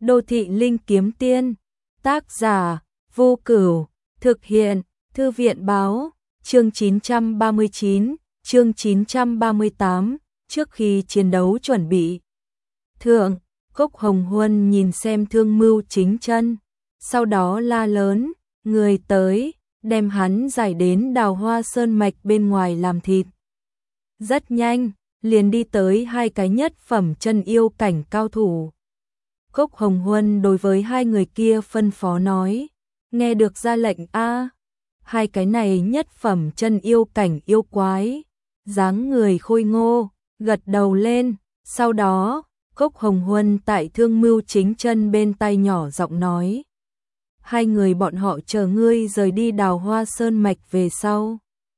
Đô thị linh kiếm tiên, tác giả Vô Cửu, thực hiện Thư viện báo, chương 939, chương 938, trước khi chiến đấu chuẩn bị. Thượng, Cốc Hồng Huân nhìn xem Thương Mưu Chính Chân, sau đó la lớn, người tới, đem hắn giải đến Đào Hoa Sơn mạch bên ngoài làm thịt. Rất nhanh, liền đi tới hai cái nhất phẩm chân yêu cảnh cao thủ. Cốc Hồng Huân đối với hai người kia phân phó nói, nghe được ra lệnh a. Hai cái này nhất phẩm chân yêu cảnh yêu quái, dáng người khôi ngô, gật đầu lên, sau đó, Cốc Hồng Huân tại Thương Mưu Chính Chân bên tai nhỏ giọng nói, hai người bọn họ chờ ngươi rời đi Đào Hoa Sơn mạch về sau,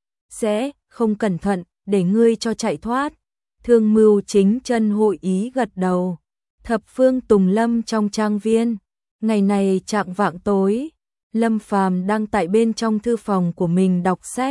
sẽ không cẩn thận để ngươi cho chạy thoát. Thương Mưu Chính Chân hội ý gật đầu. Thập phương Tùng Lâm trong trang viên, ngày này chạng vạng tối, Lâm Phàm đang tại bên trong thư phòng của mình đọc sách.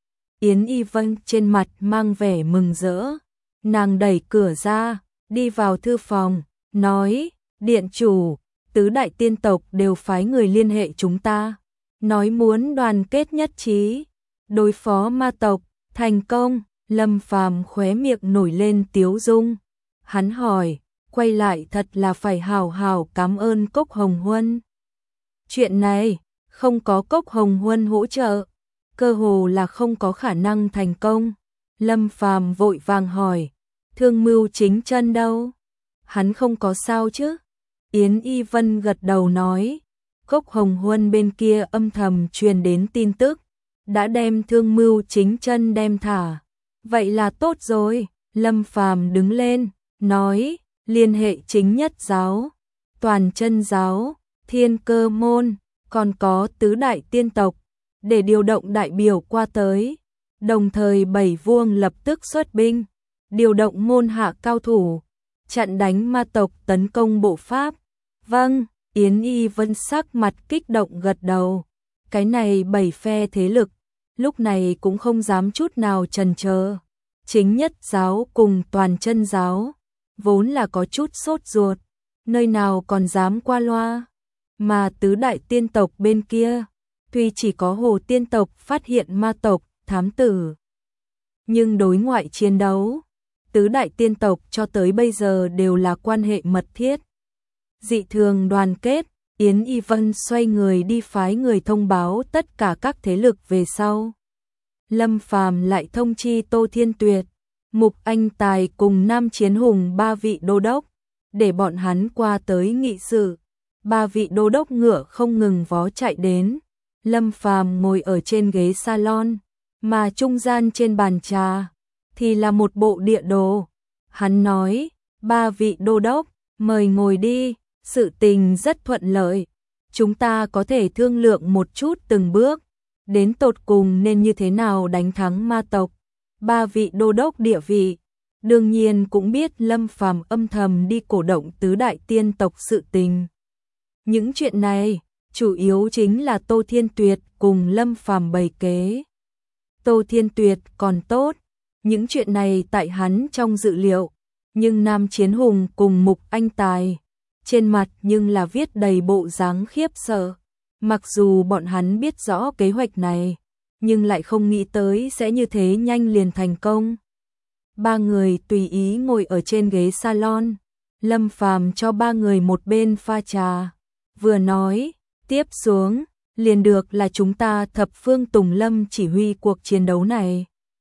Yến Y Vân trên mặt mang vẻ mừng rỡ, nàng đẩy cửa ra, đi vào thư phòng, nói, điện chủ, tứ đại tiên tộc đều phái người liên hệ chúng ta, nói muốn đoàn kết nhất trí, đối phó ma tộc, thành công. Lâm Phàm khóe miệng nổi lên tiếu dung, hắn hỏi, quay lại thật là phải hào hào cảm ơn Cốc Hồng Huân. Chuyện này, không có Cốc Hồng Huân hỗ trợ, cơ hồ là không có khả năng thành công. Lâm Phàm vội vàng hỏi, Thương Mưu Chính Chân đâu? Hắn không có sao chứ? Yến Y Vân gật đầu nói, Cốc Hồng Huân bên kia âm thầm truyền đến tin tức, đã đem Thương Mưu Chính Chân đem thả. Vậy là tốt rồi. Lâm Phàm đứng lên, nói, liên hệ chính nhất giáo, toàn chân giáo, thiên cơ môn, còn có tứ đại tiên tộc, để điều động đại biểu qua tới. Đồng thời Bảy Vuông lập tức xuất binh, điều động môn hạ cao thủ, chặn đánh ma tộc tấn công bộ pháp. Vâng, Yến Y Vân sắc mặt kích động gật đầu. Cái này 7 phe thế lực, lúc này cũng không dám chút nào chần chờ. Chính nhất giáo cùng toàn chân giáo, vốn là có chút sốt ruột, nơi nào còn dám qua loa. Mà tứ đại tiên tộc bên kia, tuy chỉ có Hồ tiên tộc phát hiện ma tộc, thám tử, nhưng đối ngoại chiến đấu, tứ đại tiên tộc cho tới bây giờ đều là quan hệ mật thiết. Dị thường đoàn kết, Yến Y Vân xoay người đi phái người thông báo tất cả các thế lực về sau. Lâm Phàm lại thông chi Tô Thiên Tuyệt, Mục Anh Tài cùng Nam Chiến Hùng ba vị đô đốc, để bọn hắn qua tới nghị sự. Ba vị đô đốc ngựa không ngừng vó chạy đến. Lâm Phàm ngồi ở trên ghế salon, mà trung gian trên bàn trà thì là một bộ địa đồ. Hắn nói, ba vị đô đốc, mời ngồi đi, sự tình rất thuận lợi. Chúng ta có thể thương lượng một chút từng bước, đến tột cùng nên như thế nào đánh thắng ma tộc. Ba vị đô đốc địa vị, đương nhiên cũng biết Lâm Phàm âm thầm đi cổ động tứ đại tiên tộc sự tình. Những chuyện này, chủ yếu chính là Tô Thiên Tuyệt cùng Lâm Phàm bày kế. Tô Thiên Tuyệt còn tốt, những chuyện này tại hắn trong dự liệu, nhưng Nam Chiến Hùng cùng Mục Anh Tài, trên mặt nhưng là viết đầy bộ dáng khiếp sợ. Mặc dù bọn hắn biết rõ kế hoạch này, nhưng lại không nghĩ tới sẽ như thế nhanh liền thành công. Ba người tùy ý ngồi ở trên ghế salon, Lâm Phàm cho ba người một bên pha trà, vừa nói, tiếp xuống, liền được là chúng ta thập phương Tùng Lâm chỉ huy cuộc chiến đấu này.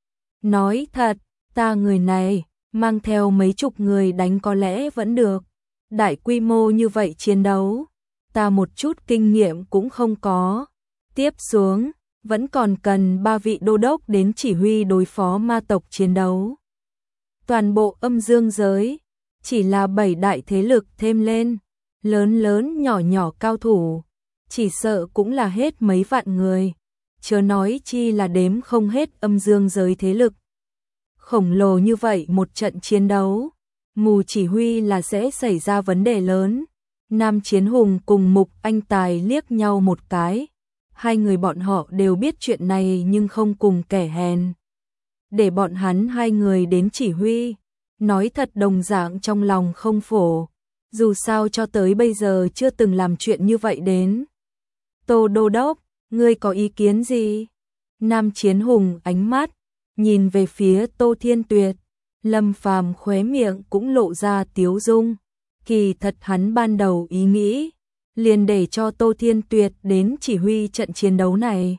Nói thật, ta người này, mang theo mấy chục người đánh có lẽ vẫn được. Đại quy mô như vậy chiến đấu, ta một chút kinh nghiệm cũng không có. Tiếp xuống, vẫn còn cần ba vị đô đốc đến chỉ huy đối phó ma tộc chiến đấu. Toàn bộ âm dương giới, chỉ là 7 đại thế lực thêm lên, lớn lớn nhỏ nhỏ cao thủ, chỉ sợ cũng là hết mấy vạn người, chớ nói chi là đếm không hết âm dương giới thế lực. Khổng lồ như vậy một trận chiến đấu, mù chỉ huy là sẽ xảy ra vấn đề lớn. Nam Chiến Hùng cùng Mục Anh Tài liếc nhau một cái, hai người bọn họ đều biết chuyện này nhưng không cùng kẻ hèn. Để bọn hắn hai người đến chỉ huy, nói thật đồng dạng trong lòng không phổ. dù sao cho tới bây giờ chưa từng làm chuyện như vậy đến. Tô Đô Đốc, ngươi có ý kiến gì? Nam Chiến Hùng ánh mắt nhìn về phía Tô Thiên Tuyệt, Lâm Phàm khóe miệng cũng lộ ra tiếu dung. Kỳ thật hắn ban đầu ý nghĩ liền để cho Tô Thiên Tuyệt đến chỉ huy trận chiến đấu này.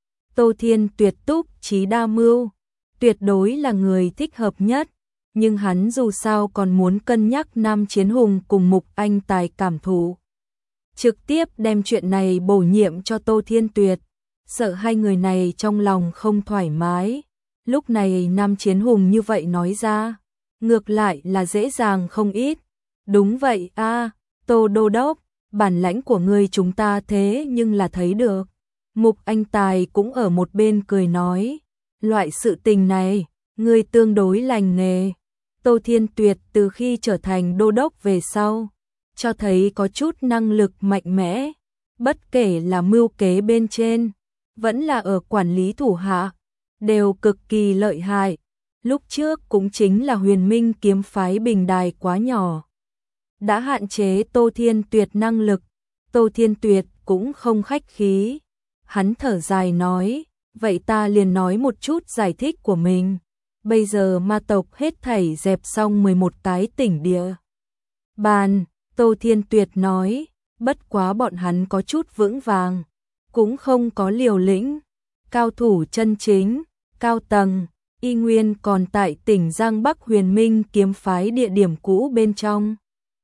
Tô Thiên Tuyệt túc trí đa mưu, tuyệt đối là người thích hợp nhất, nhưng hắn dù sao còn muốn cân nhắc Nam Chiến Hùng cùng Mục Anh Tài cảm thụ. Trực tiếp đem chuyện này bổ nhiệm cho Tô Thiên Tuyệt, sợ hai người này trong lòng không thoải mái. Lúc này Nam Chiến Hùng như vậy nói ra, ngược lại là dễ dàng không ít. Đúng vậy a, Tô Đô Đốc, bản lãnh của ngươi chúng ta thế nhưng là thấy được. Mục Anh Tài cũng ở một bên cười nói, loại sự tình này, ngươi tương đối lành nghề. Tô Thiên Tuyệt từ khi trở thành đô đốc về sau, cho thấy có chút năng lực mạnh mẽ, bất kể là mưu kế bên trên, vẫn là ở quản lý thủ hạ, đều cực kỳ lợi hại. Lúc trước cũng chính là Huyền Minh kiếm phái bình đài quá nhỏ, đã hạn chế Tô Thiên Tuyệt năng lực. Tô Thiên Tuyệt cũng không khách khí, hắn thở dài nói, vậy ta liền nói một chút giải thích của mình. Bây giờ ma tộc hết thảy dẹp xong 11 cái tỉnh địa bàn, Tô Thiên Tuyệt nói, bất quá bọn hắn có chút vững vàng, cũng không có liều lĩnh, cao thủ chân chính, cao tầng, y nguyên còn tại tỉnh Giang Bắc Huyền Minh kiếm phái địa điểm cũ bên trong.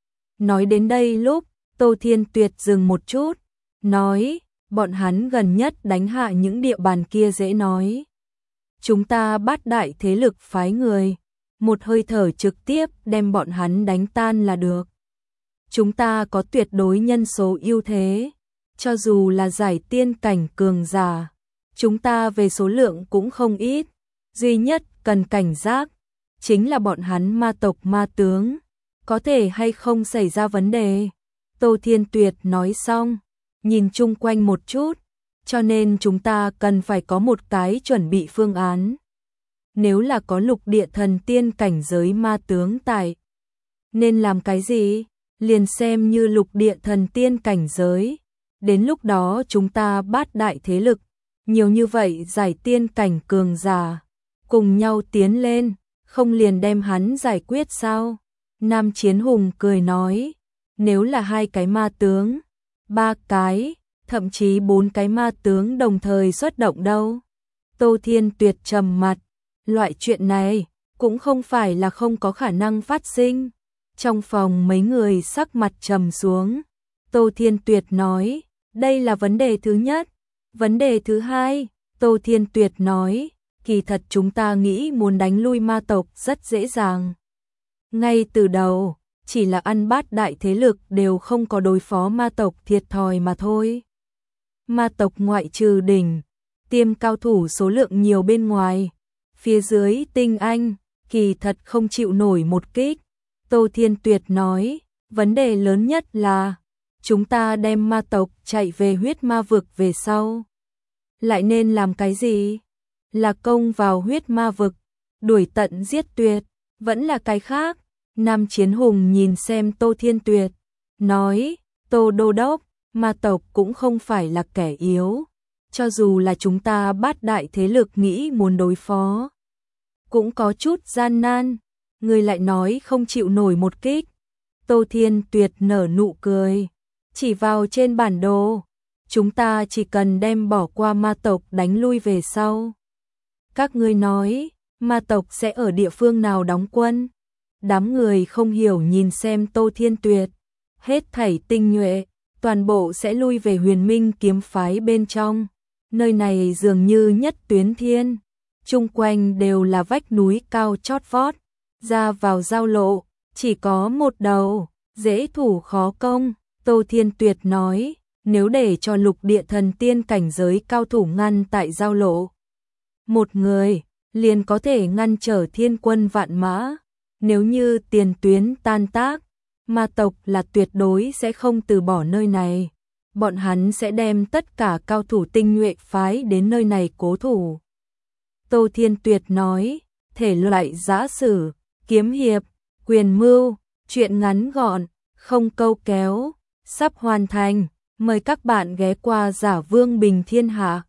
Nói đến đây lúc, Tô Thiên Tuyệt dừng một chút, nói, bọn hắn gần nhất đánh hạ những địa bàn kia dễ nói. Chúng ta bát đại thế lực phái người, một hơi thở trực tiếp đem bọn hắn đánh tan là được. Chúng ta có tuyệt đối nhân số ưu thế, cho dù là giải tiên cảnh cường giả, chúng ta về số lượng cũng không ít, duy nhất cần cảnh giác, chính là bọn hắn ma tộc ma tướng, có thể hay không xảy ra vấn đề. Tô Thiên Tuyệt nói xong, nhìn chung quanh một chút, cho nên chúng ta cần phải có một cái chuẩn bị phương án. Nếu là có lục địa thần tiên cảnh giới ma tướng tại, nên làm cái gì? Liền xem như lục địa thần tiên cảnh giới. Đến lúc đó chúng ta bát đại thế lực, nhiều như vậy giải tiên cảnh cường giả, cùng nhau tiến lên, không liền đem hắn giải quyết sao? Nam Chiến Hùng cười nói, nếu là 2 cái ma tướng, 3 cái, thậm chí 4 cái ma tướng đồng thời xuất động đâu? Tô Thiên Tuyệt trầm mặt, loại chuyện này cũng không phải là không có khả năng phát sinh. Trong phòng mấy người sắc mặt trầm xuống, Tô Thiên Tuyệt nói, đây là vấn đề thứ nhất. Vấn đề thứ hai, Tô Thiên Tuyệt nói, kỳ thật chúng ta nghĩ muốn đánh lui ma tộc rất dễ dàng. Ngay từ đầu, chỉ là ăn bát đại thế lực đều không có đối phó ma tộc thiệt thòi mà thôi. Ma tộc ngoại trừ đỉnh, tiêm cao thủ số lượng nhiều bên ngoài, phía dưới tinh anh, kỳ thật không chịu nổi một kích. Tô Thiên Tuyệt nói, vấn đề lớn nhất là, chúng ta đem ma tộc chạy về huyết ma vực về sau. Lại nên làm cái gì? Là công vào huyết ma vực, đuổi tận giết tuyệt, vẫn là cái khác? Nam Chiến Hùng nhìn xem Tô Thiên Tuyệt, nói, Tô Đô Đốc, ma tộc cũng không phải là kẻ yếu, cho dù là chúng ta bát đại thế lực nghĩ muốn đối phó, cũng có chút gian nan. Người lại nói không chịu nổi một kích. Tô Thiên Tuyệt nở nụ cười, chỉ vào trên bản đồ, chúng ta chỉ cần đem bỏ qua ma tộc đánh lui về sau. Các ngươi nói, ma tộc sẽ ở địa phương nào đóng quân? Đám người không hiểu nhìn xem Tô Thiên Tuyệt, hết thảy tinh nhuệ, toàn bộ sẽ lui về Huyền Minh kiếm phái bên trong. Nơi này dường như nhất tuyến thiên, chung quanh đều là vách núi cao chót vót, ra vào giao lộ, chỉ có một đầu, dễ thủ khó công. Tô Thiên Tuyệt nói, nếu để cho lục địa thần tiên cảnh giới cao thủ ngăn tại giao lộ, một người liền có thể ngăn trở thiên quân vạn mã. Nếu như tiền tuyến tan tác, ma tộc là tuyệt đối sẽ không từ bỏ nơi này. Bọn hắn sẽ đem tất cả cao thủ tinh nhuệ phái đến nơi này cố thủ. Tô Thiên Tuyệt nói, thể loại giã sử, kiếm hiệp, quyền mưu, chuyện ngắn gọn, không câu kéo, sắp hoàn thành. Mời các bạn ghé qua Giả Vương Bình Thiên Hạ.